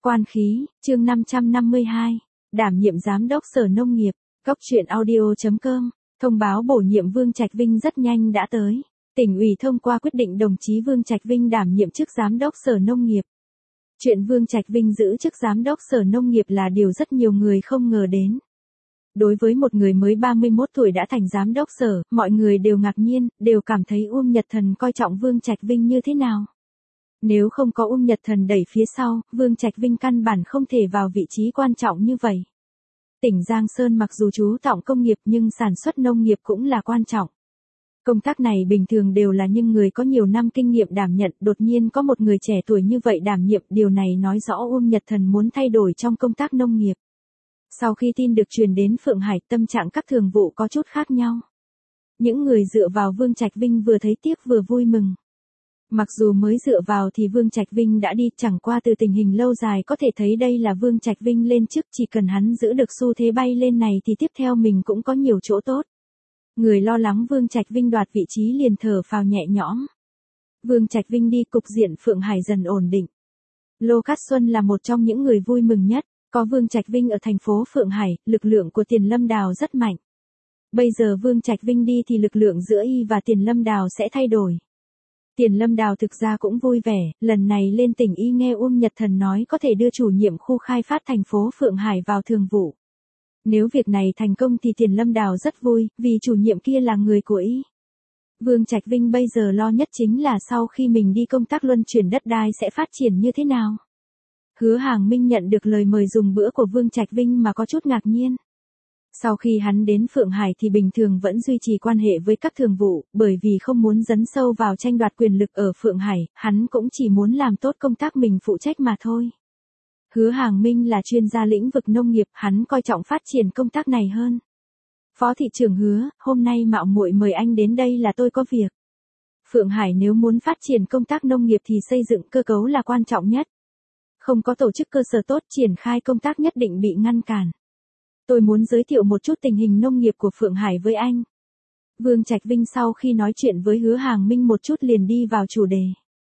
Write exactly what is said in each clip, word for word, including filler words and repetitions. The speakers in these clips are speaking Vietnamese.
Quan khí, chương năm trăm năm mươi hai, đảm nhiệm giám đốc Sở Nông nghiệp, Cốc truyện audio chấm com, thông báo bổ nhiệm Vương Trạch Vinh rất nhanh đã tới. Tỉnh ủy thông qua quyết định đồng chí Vương Trạch Vinh đảm nhiệm chức giám đốc Sở Nông nghiệp. Chuyện Vương Trạch Vinh giữ chức giám đốc Sở Nông nghiệp là điều rất nhiều người không ngờ đến. Đối với một người mới ba mươi mốt tuổi đã thành giám đốc sở, mọi người đều ngạc nhiên, đều cảm thấy Uông Nhật Thần coi trọng Vương Trạch Vinh như thế nào. Nếu không có Uông Nhật Thần đẩy phía sau, Vương Trạch Vinh căn bản không thể vào vị trí quan trọng như vậy. Tỉnh Giang Sơn mặc dù chú trọng công nghiệp nhưng sản xuất nông nghiệp cũng là quan trọng. Công tác này bình thường đều là những người có nhiều năm kinh nghiệm đảm nhận, đột nhiên có một người trẻ tuổi như vậy đảm nhiệm, điều này nói rõ Uông Nhật Thần muốn thay đổi trong công tác nông nghiệp. Sau khi tin được truyền đến Phượng Hải, tâm trạng các thường vụ có chút khác nhau. Những người dựa vào Vương Trạch Vinh vừa thấy tiếc vừa vui mừng. Mặc dù mới dựa vào thì Vương Trạch Vinh đã đi, chẳng qua từ tình hình lâu dài có thể thấy đây là Vương Trạch Vinh lên chức, chỉ cần hắn giữ được xu thế bay lên này thì tiếp theo mình cũng có nhiều chỗ tốt. Người lo lắng Vương Trạch Vinh đoạt vị trí liền thở phào nhẹ nhõm. Vương Trạch Vinh đi, cục diện Phượng Hải dần ổn định. Lô Cát Xuân là một trong những người vui mừng nhất, có Vương Trạch Vinh ở thành phố Phượng Hải, lực lượng của Tiền Lâm Đào rất mạnh. Bây giờ Vương Trạch Vinh đi thì lực lượng giữa y và Tiền Lâm Đào sẽ thay đổi. Tiền Lâm Đào thực ra cũng vui vẻ, lần này lên tỉnh y nghe Uông Nhật Thần nói có thể đưa chủ nhiệm khu khai phát thành phố Phượng Hải vào thường vụ. Nếu việc này thành công thì Tiền Lâm Đào rất vui, vì chủ nhiệm kia là người của y. Vương Trạch Vinh bây giờ lo nhất chính là sau khi mình đi công tác luân chuyển đất đai sẽ phát triển như thế nào. Hứa Hàng Minh nhận được lời mời dùng bữa của Vương Trạch Vinh mà có chút ngạc nhiên. Sau khi hắn đến Phượng Hải thì bình thường vẫn duy trì quan hệ với các thường vụ, bởi vì không muốn dấn sâu vào tranh đoạt quyền lực ở Phượng Hải, hắn cũng chỉ muốn làm tốt công tác mình phụ trách mà thôi. Hứa Hàng Minh là chuyên gia lĩnh vực nông nghiệp, hắn coi trọng phát triển công tác này hơn. Phó thị trưởng Hứa, hôm nay mạo muội mời anh đến đây là tôi có việc. Phượng Hải nếu muốn phát triển công tác nông nghiệp thì xây dựng cơ cấu là quan trọng nhất. Không có tổ chức cơ sở tốt, triển khai công tác nhất định bị ngăn cản. Tôi muốn giới thiệu một chút tình hình nông nghiệp của Phượng Hải với anh. Vương Trạch Vinh sau khi nói chuyện với Hứa Hàng Minh một chút liền đi vào chủ đề.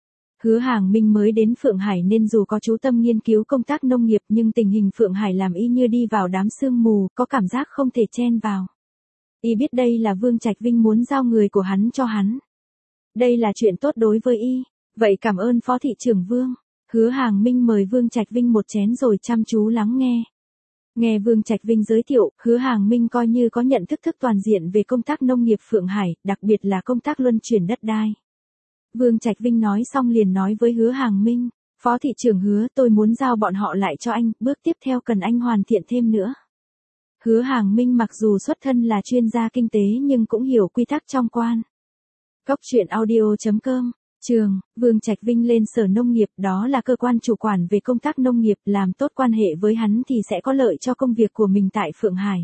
Hứa Hàng Minh mới đến Phượng Hải nên dù có chú tâm nghiên cứu công tác nông nghiệp nhưng tình hình Phượng Hải làm y như đi vào đám sương mù, có cảm giác không thể chen vào. Y biết đây là Vương Trạch Vinh muốn giao người của hắn cho hắn. Đây là chuyện tốt đối với y, vậy cảm ơn Phó thị trưởng Vương. Hứa Hàng Minh mời Vương Trạch Vinh một chén rồi chăm chú lắng nghe. Nghe Vương Trạch Vinh giới thiệu, Hứa Hàng Minh coi như có nhận thức thức toàn diện về công tác nông nghiệp Phượng Hải, đặc biệt là công tác luân chuyển đất đai. Vương Trạch Vinh nói xong liền nói với Hứa Hàng Minh, Phó thị trưởng Hứa, tôi muốn giao bọn họ lại cho anh, bước tiếp theo cần anh hoàn thiện thêm nữa. Hứa Hàng Minh mặc dù xuất thân là chuyên gia kinh tế nhưng cũng hiểu quy tắc trong quan. Cốc truyện audio chấm com. Trường, Vương Trạch Vinh lên Sở Nông nghiệp, đó là cơ quan chủ quản về công tác nông nghiệp, làm tốt quan hệ với hắn thì sẽ có lợi cho công việc của mình tại Phượng Hải.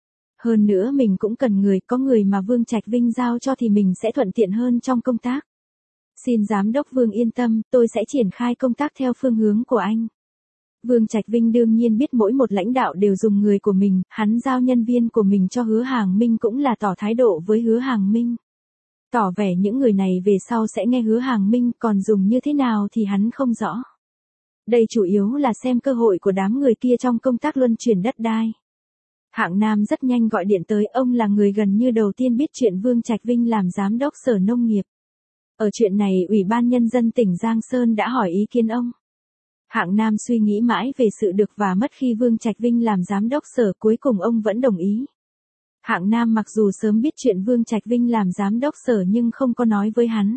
Hơn nữa mình cũng cần người, có người mà Vương Trạch Vinh giao cho thì mình sẽ thuận tiện hơn trong công tác. Xin Giám đốc Vương yên tâm, tôi sẽ triển khai công tác theo phương hướng của anh. Vương Trạch Vinh đương nhiên biết mỗi một lãnh đạo đều dùng người của mình, hắn giao nhân viên của mình cho Hứa Hàng Minh cũng là tỏ thái độ với Hứa Hàng Minh. Tỏ vẻ những người này về sau sẽ nghe Hứa Hàng Minh, còn dùng như thế nào thì hắn không rõ. Đây chủ yếu là xem cơ hội của đám người kia trong công tác luân chuyển đất đai. Hạng Nam rất nhanh gọi điện tới, ông là người gần như đầu tiên biết chuyện Vương Trạch Vinh làm giám đốc Sở Nông nghiệp. Ở chuyện này Ủy ban Nhân dân tỉnh Giang Sơn đã hỏi ý kiến ông. Hạng Nam suy nghĩ mãi về sự được và mất khi Vương Trạch Vinh làm giám đốc sở, cuối cùng ông vẫn đồng ý. Hạng Nam mặc dù sớm biết chuyện Vương Trạch Vinh làm giám đốc sở nhưng không có nói với hắn.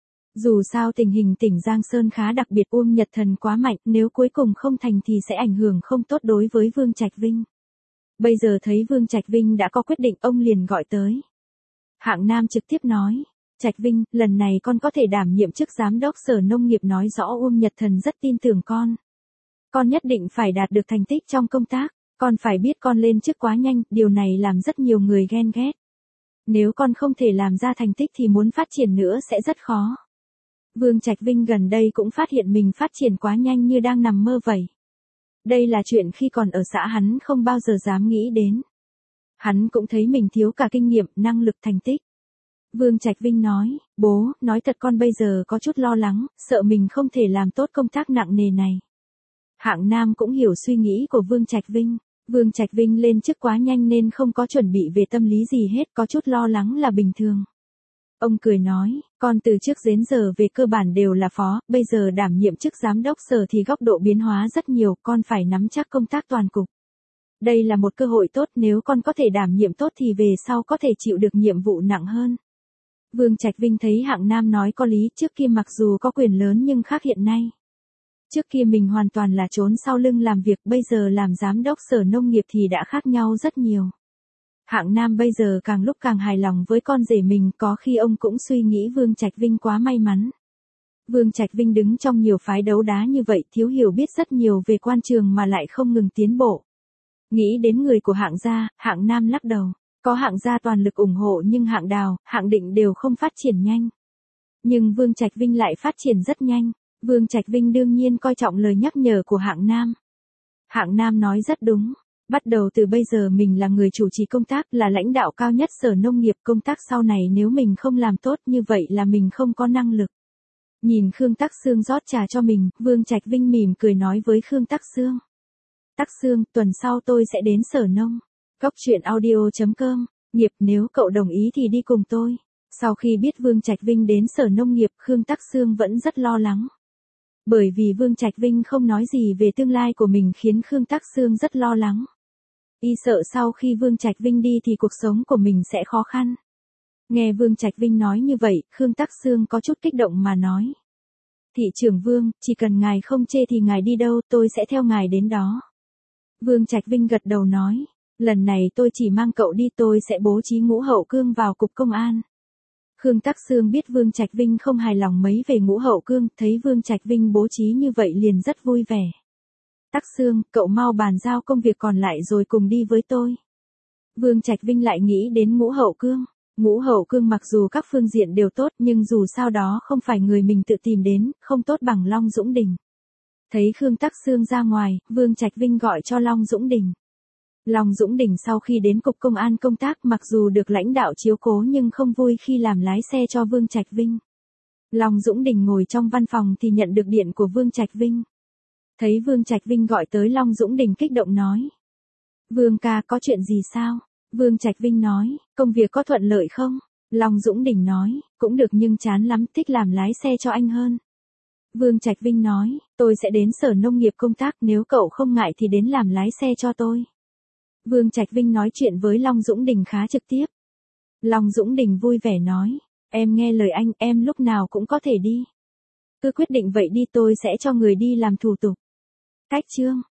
Dù sao tình hình tỉnh Giang Sơn khá đặc biệt, Uông Nhật Thần quá mạnh, nếu cuối cùng không thành thì sẽ ảnh hưởng không tốt đối với Vương Trạch Vinh. Bây giờ thấy Vương Trạch Vinh đã có quyết định, ông liền gọi tới. Hạng Nam trực tiếp nói, Trạch Vinh, lần này con có thể đảm nhiệm chức giám đốc Sở Nông nghiệp, nói rõ Uông Nhật Thần rất tin tưởng con. Con nhất định phải đạt được thành tích trong công tác. Con phải biết con lên chức quá nhanh, điều này làm rất nhiều người ghen ghét. Nếu con không thể làm ra thành tích thì muốn phát triển nữa sẽ rất khó. Vương Trạch Vinh gần đây cũng phát hiện mình phát triển quá nhanh như đang nằm mơ vậy. Đây là chuyện khi còn ở xã hắn không bao giờ dám nghĩ đến. Hắn cũng thấy mình thiếu cả kinh nghiệm, năng lực, thành tích. Vương Trạch Vinh nói, bố, nói thật con bây giờ có chút lo lắng, sợ mình không thể làm tốt công tác nặng nề này. Hạng Nam cũng hiểu suy nghĩ của Vương Trạch Vinh. Vương Trạch Vinh lên chức quá nhanh nên không có chuẩn bị về tâm lý gì hết, có chút lo lắng là bình thường. Ông cười nói, con từ trước đến giờ về cơ bản đều là phó, bây giờ đảm nhiệm chức giám đốc sở thì góc độ biến hóa rất nhiều, con phải nắm chắc công tác toàn cục. Đây là một cơ hội tốt, nếu con có thể đảm nhiệm tốt thì về sau có thể chịu được nhiệm vụ nặng hơn. Vương Trạch Vinh thấy Hạng Nam nói có lý, trước kia mặc dù có quyền lớn nhưng khác hiện nay. Trước kia mình hoàn toàn là trốn sau lưng làm việc, bây giờ làm giám đốc sở nông nghiệp thì đã khác nhau rất nhiều. Hạng Nam bây giờ càng lúc càng hài lòng với con rể mình, có khi ông cũng suy nghĩ Vương Trạch Vinh quá may mắn. Vương Trạch Vinh đứng trong nhiều phái đấu đá như vậy, thiếu hiểu biết rất nhiều về quan trường mà lại không ngừng tiến bộ. Nghĩ đến người của Hạng gia, Hạng Nam lắc đầu. Có Hạng gia toàn lực ủng hộ nhưng Hạng Đào, Hạng Định đều không phát triển nhanh. Nhưng Vương Trạch Vinh lại phát triển rất nhanh. Vương Trạch Vinh đương nhiên coi trọng lời nhắc nhở của Hạng Nam. Hạng Nam nói rất đúng. Bắt đầu từ bây giờ mình là người chủ trì công tác, là lãnh đạo cao nhất sở nông nghiệp, công tác sau này nếu mình không làm tốt như vậy là mình không có năng lực. Nhìn Khương Tắc Sương rót trà cho mình, Vương Trạch Vinh mỉm cười nói với Khương Tắc Sương. Tắc Sương, tuần sau tôi sẽ đến sở nông. Cốc truyện audio chấm com, nghiệp, nếu cậu đồng ý thì đi cùng tôi. Sau khi biết Vương Trạch Vinh đến sở nông nghiệp, Khương Tắc Sương vẫn rất lo lắng. Bởi vì Vương Trạch Vinh không nói gì về tương lai của mình khiến Khương Tắc Sương rất lo lắng. Y sợ sau khi Vương Trạch Vinh đi thì cuộc sống của mình sẽ khó khăn. Nghe Vương Trạch Vinh nói như vậy, Khương Tắc Sương có chút kích động mà nói. Thị trưởng Vương, chỉ cần ngài không chê thì ngài đi đâu, tôi sẽ theo ngài đến đó. Vương Trạch Vinh gật đầu nói, lần này tôi chỉ mang cậu đi, tôi sẽ bố trí Ngũ Hậu Cương vào cục công an. Khương Tắc Sương biết Vương Trạch Vinh không hài lòng mấy về Ngũ Hậu Cương, thấy Vương Trạch Vinh bố trí như vậy liền rất vui vẻ. Tắc Sương, cậu mau bàn giao công việc còn lại rồi cùng đi với tôi. Vương Trạch Vinh lại nghĩ đến Ngũ Hậu Cương. Ngũ Hậu Cương mặc dù các phương diện đều tốt nhưng dù sao đó không phải người mình tự tìm đến, không tốt bằng Long Dũng Đình. Thấy Khương Tắc Sương ra ngoài, Vương Trạch Vinh gọi cho Long Dũng Đình. Long Dũng Đình sau khi đến cục công an công tác mặc dù được lãnh đạo chiếu cố nhưng không vui khi làm lái xe cho Vương Trạch Vinh. Long Dũng Đình ngồi trong văn phòng thì nhận được điện của Vương Trạch Vinh. Thấy Vương Trạch Vinh gọi tới, Long Dũng Đình kích động nói. Vương ca, có chuyện gì sao? Vương Trạch Vinh nói, công việc có thuận lợi không? Long Dũng Đình nói, cũng được nhưng chán lắm, thích làm lái xe cho anh hơn. Vương Trạch Vinh nói, tôi sẽ đến sở nông nghiệp công tác, nếu cậu không ngại thì đến làm lái xe cho tôi. Vương Trạch Vinh nói chuyện với Long Dũng Đình khá trực tiếp. Long Dũng Đình vui vẻ nói, em nghe lời anh, em lúc nào cũng có thể đi. Cứ quyết định vậy đi, tôi sẽ cho người đi làm thủ tục. Cách chương